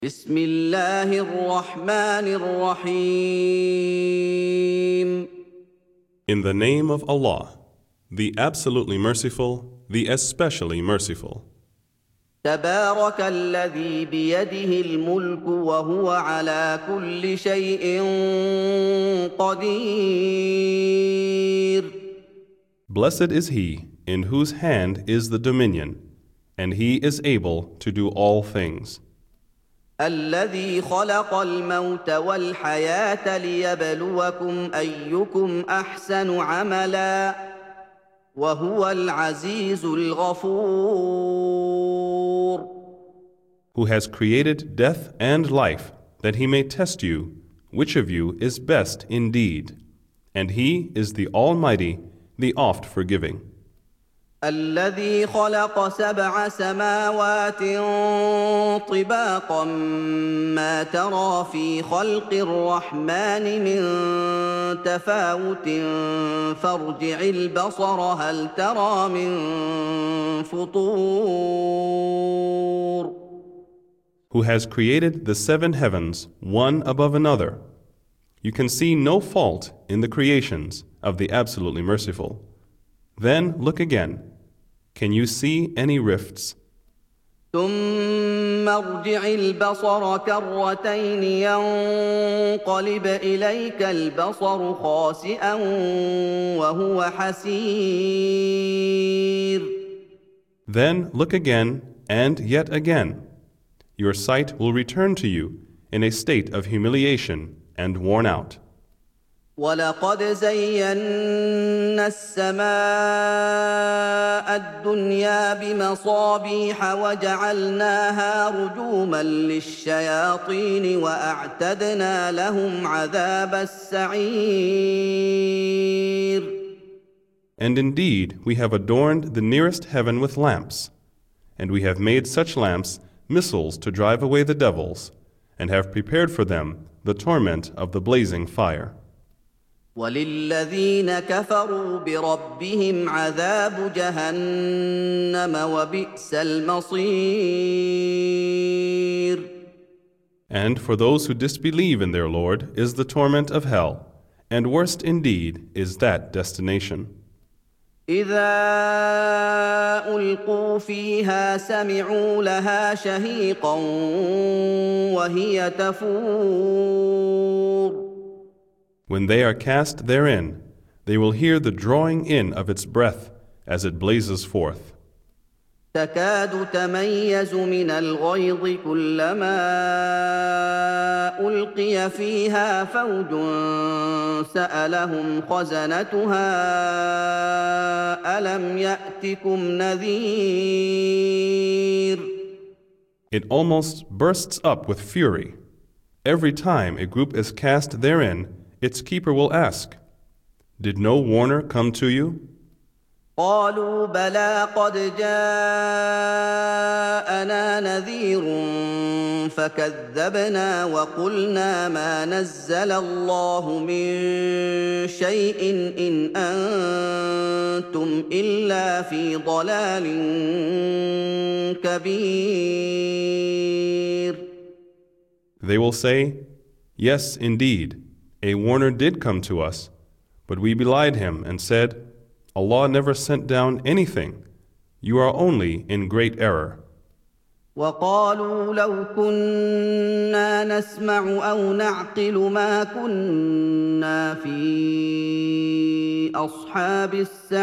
بسم الله الرحمن الرحيم. In the name of Allah, the absolutely merciful, the especially merciful. تبارك الذي بيده الملك وهو على كل شيء قدير. Blessed is he in whose hand is the dominion, and he is able to do all things. الذي خلق الموت والحياة ليبلوكم أيكم أحسن عملا وهو العزيز الغفور. Who has created death and life, that he may test you, which of you is best indeed. And he is the Almighty, the oft-forgiving. الذي خلق سبع سماوات طباقا ما ترى في خلق الرحمن من تفاوت فارجع البصر هل ترى من فطور. Who has created the seven heavens one above another. You can see no fault in the creations of the absolutely merciful. Then look again. Can you see any rifts? ثم ارجع البصر كرتين ينقلب إليك البصر خاسئا وهو حسير. Then look again and yet again. Your sight will return to you in a state of humiliation and worn out. ولقد زينا السماء الدنيا بمصابيح وجعلناها رجوما للشياطين وأعتدنا لهم عذاب السعير. And indeed, we have adorned the nearest heaven with lamps, and we have made such lamps missiles to drive away the devils, and have prepared for them the torment of the blazing fire. وللذين كفروا بربهم عذاب جهنم وبئس المصير. And for those who disbelieve in their Lord is the torment of hell, and worst indeed is that destination. إذا ألقوا فيها سمعوا لها شهيقا وهي تفور. When they are cast therein, they will hear the drawing in of its breath as it blazes forth. تكاد تميز من الغيظ كلما ألقي فيها فوج سألهم خزنتها ألم يأتكم نذير. It almost bursts up with fury. Every time a group is cast therein, its keeper will ask, "Did no warner come to you?" قالوا بلى قد جاءنا نذير فكذبنا وقلنا ما نزل الله من شيء إن أنتم إلا في ضلال كبير. They will say, "Yes, indeed, a warner did come to us, but we belied him and said, Allah never sent down anything. You are only in great error." وقالوا لو كنا نسمع أو نعقل ما كنا في أصحاب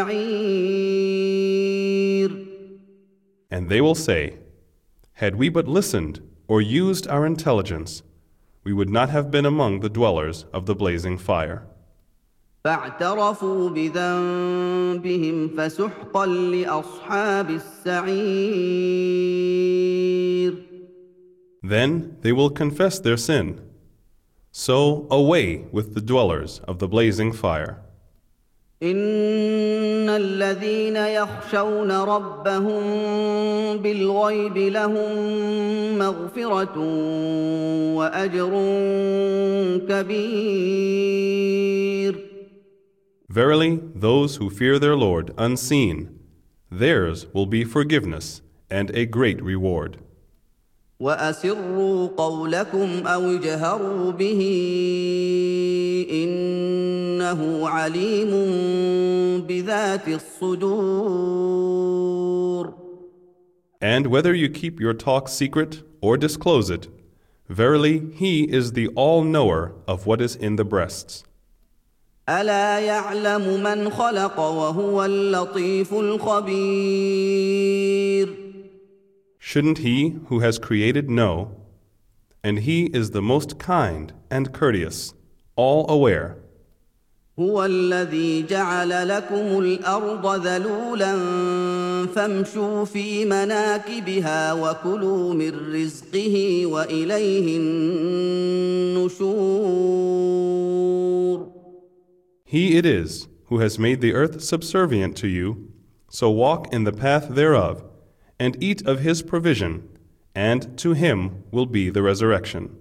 السعير. And they will say, "Had we but listened or used our intelligence, we would not have been among the dwellers of the blazing fire." فاعترفوا بذنبهم فسحقا لأصحاب السعير. Then they will confess their sin. So away with the dwellers of the blazing fire. إن الذين يخشون ربهم بالغيب لهم مغفرة وأجر كبير. Verily, those who fear their Lord unseen, theirs will be forgiveness and a great reward. وأسروا قولكم أو اجهروا به إنه عليم بذات الصدور. And whether you keep your talk secret or disclose it, verily He is the all-knower of what is in the breasts. ألا يعلم من خلق وهو اللطيف الخبير. Shouldn't He who has created know? And He is the most kind and courteous, all aware. هو الذي جعل لكم الأرض ذلولا فامشوا في مناكبها وكلوا من رزقه وإليه النشور. He it is who has made the earth subservient to you, so walk in the path thereof, and eat of His provision, and to Him will be the resurrection.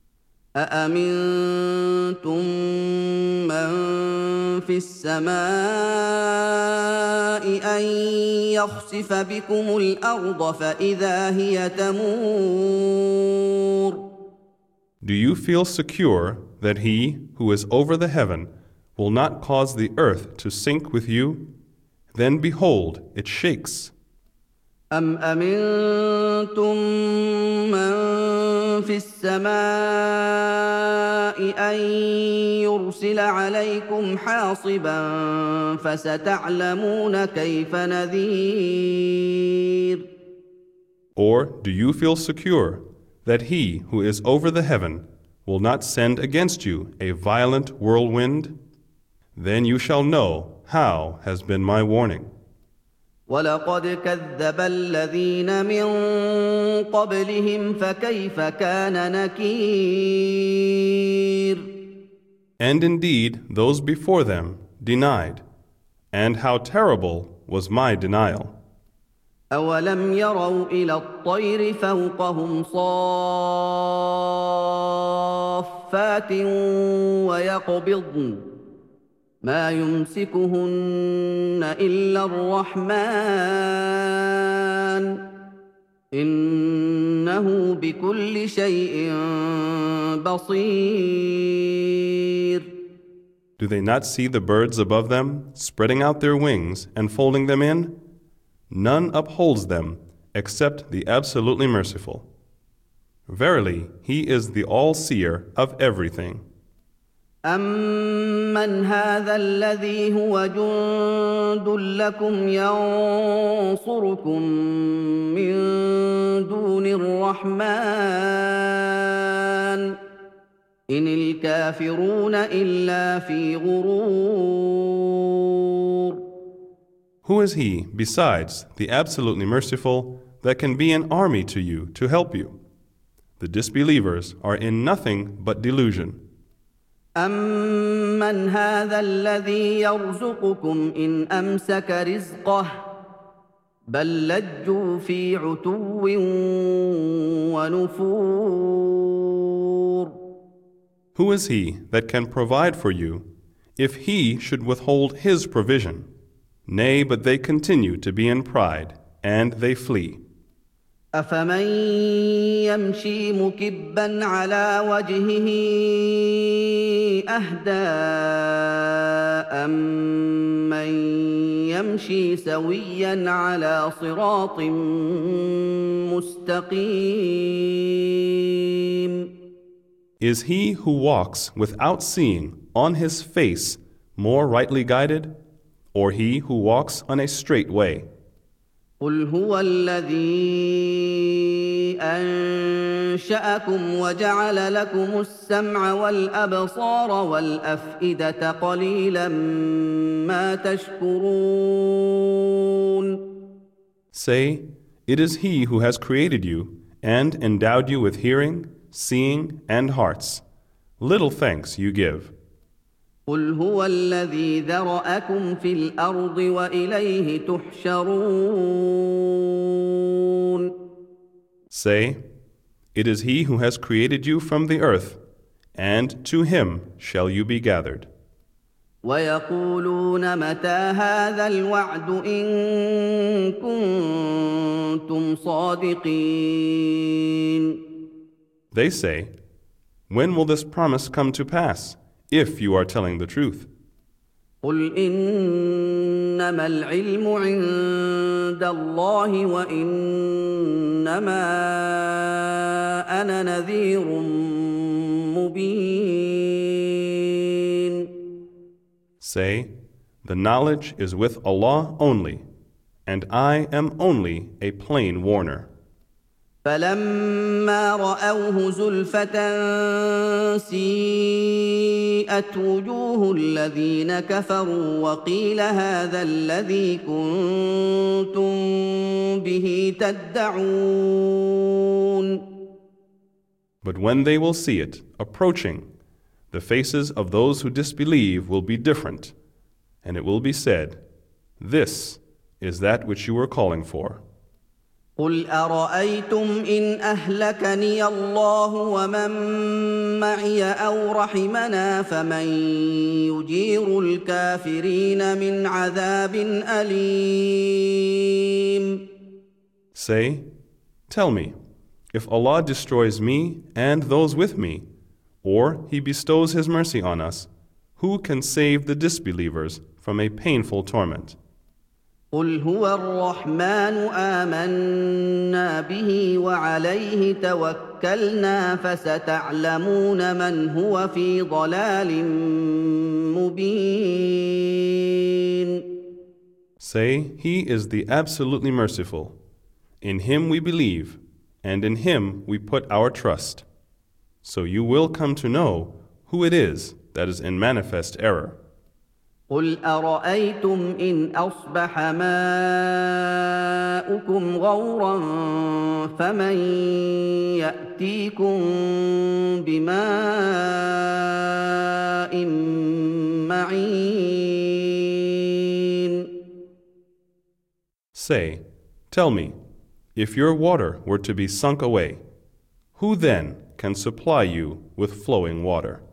أأمنتم من في السماء أن يخسف بكم الأرض فإذا هي تمور. Do you feel secure that He who is over the heaven will not cause the earth to sink with you? Then behold, it shakes. أم أمنتم من في السماء أن يرسل عليكم حاصبا فستعلمون كيف نذير. Or do you feel secure that He who is over the heaven will not send against you a violent whirlwind? Then you shall know how has been my warning. ولقد كذب الذين من قبلهم فكيف كان نكير. And indeed, those before them denied, and how terrible was my denial. أولم يروا إلى الطير فوقهم صافات ويقبضن ما يمسكهن إلا الرحمن إنه بكل شيء بصير. Do they not see the birds above them, spreading out their wings and folding them in? None upholds them except the absolutely merciful. Verily, He is the all-seer of everything. أَمَّنْ هَذَا الَّذِي هُوَ جُندٌ لَّكُمْ يَنصُرُكُم مِّن دُونِ الرَّحْمَٰنِ إِنِ الْكَافِرُونَ إِلَّا فِي غُرُورٍ. Who is He, besides the absolutely merciful, that can be an army to you to help you? The disbelievers are in nothing but delusion. أَمَّنْ هَذَا الَّذِي يَرْزُقُكُمْ إِنْ أَمْسَكَ رِزْقَهُ بَل لَّجُّوا فِي عُتُوٍّ وَنُفُورٍ. Who is He that can provide for you if He should withhold His provision? Nay, but they continue to be in pride, and they flee. أَفَمَن يَمْشِي مُكِبًّا عَلَىٰ وَجْهِهِ أَهْدَىٰ أَمَّن يَمْشِي سَوِيًّا عَلَىٰ صِرَاطٍ مُّسْتَقِيمٍ. Is he who walks without seeing on his face more rightly guided, or he who walks on a straight way? قُلْ هُوَ الَّذِي أَنشَأَكُمْ وَجَعَلَ لَكُمُ السَّمْعَ وَالْأَبْصَارَ وَالْأَفْئِدَةَ قَلِيلًا مَّا تَشْكُرُونَ. Say, it is He who has created you and endowed you with hearing, seeing, and hearts. Little thanks you give. قُلْ هُوَ الَّذِي ذَرَأَكُمْ فِي الْأَرْضِ وَإِلَيْهِ تُحْشَرُونَ. Say, it is He who has created you from the earth, and to Him shall you be gathered. ويقولون متى هذا الوعد إن كنتم صادقين. They say, when will this promise come to pass, if you are telling the truth? قل إنما العلم عند الله وإنما أنا نذير مبين. Say, the knowledge is with Allah only, and I am only a plain warner. فلما رأوه زلفة سيئت وجوه الذين كفروا وقيل هذا الذي كنتم به تدعون. But when they will see it approaching, the faces of those who disbelieve will be different, and it will be said, this is that which you were calling for. قل أرأيتم إن أهلكني الله ومن معي أو رحمنا فمن يجير الكافرين من عذاب أليم. Say, tell me, if Allah destroys me and those with me, or He bestows His mercy on us, who can save the disbelievers from a painful torment? قل هو الرحمن آمنا به وعليه توكلنا فستعلمون من هو في ضلال مبين. Say, He is the absolutely merciful. In Him we believe, and in Him we put our trust. So you will come to know who it is that is in manifest error. قل أرأيتم إن أصبح ماؤكم غورا فمن يأتيكم بماء معين. Say, tell me, if your water were to be sunk away, who then can supply you with flowing water?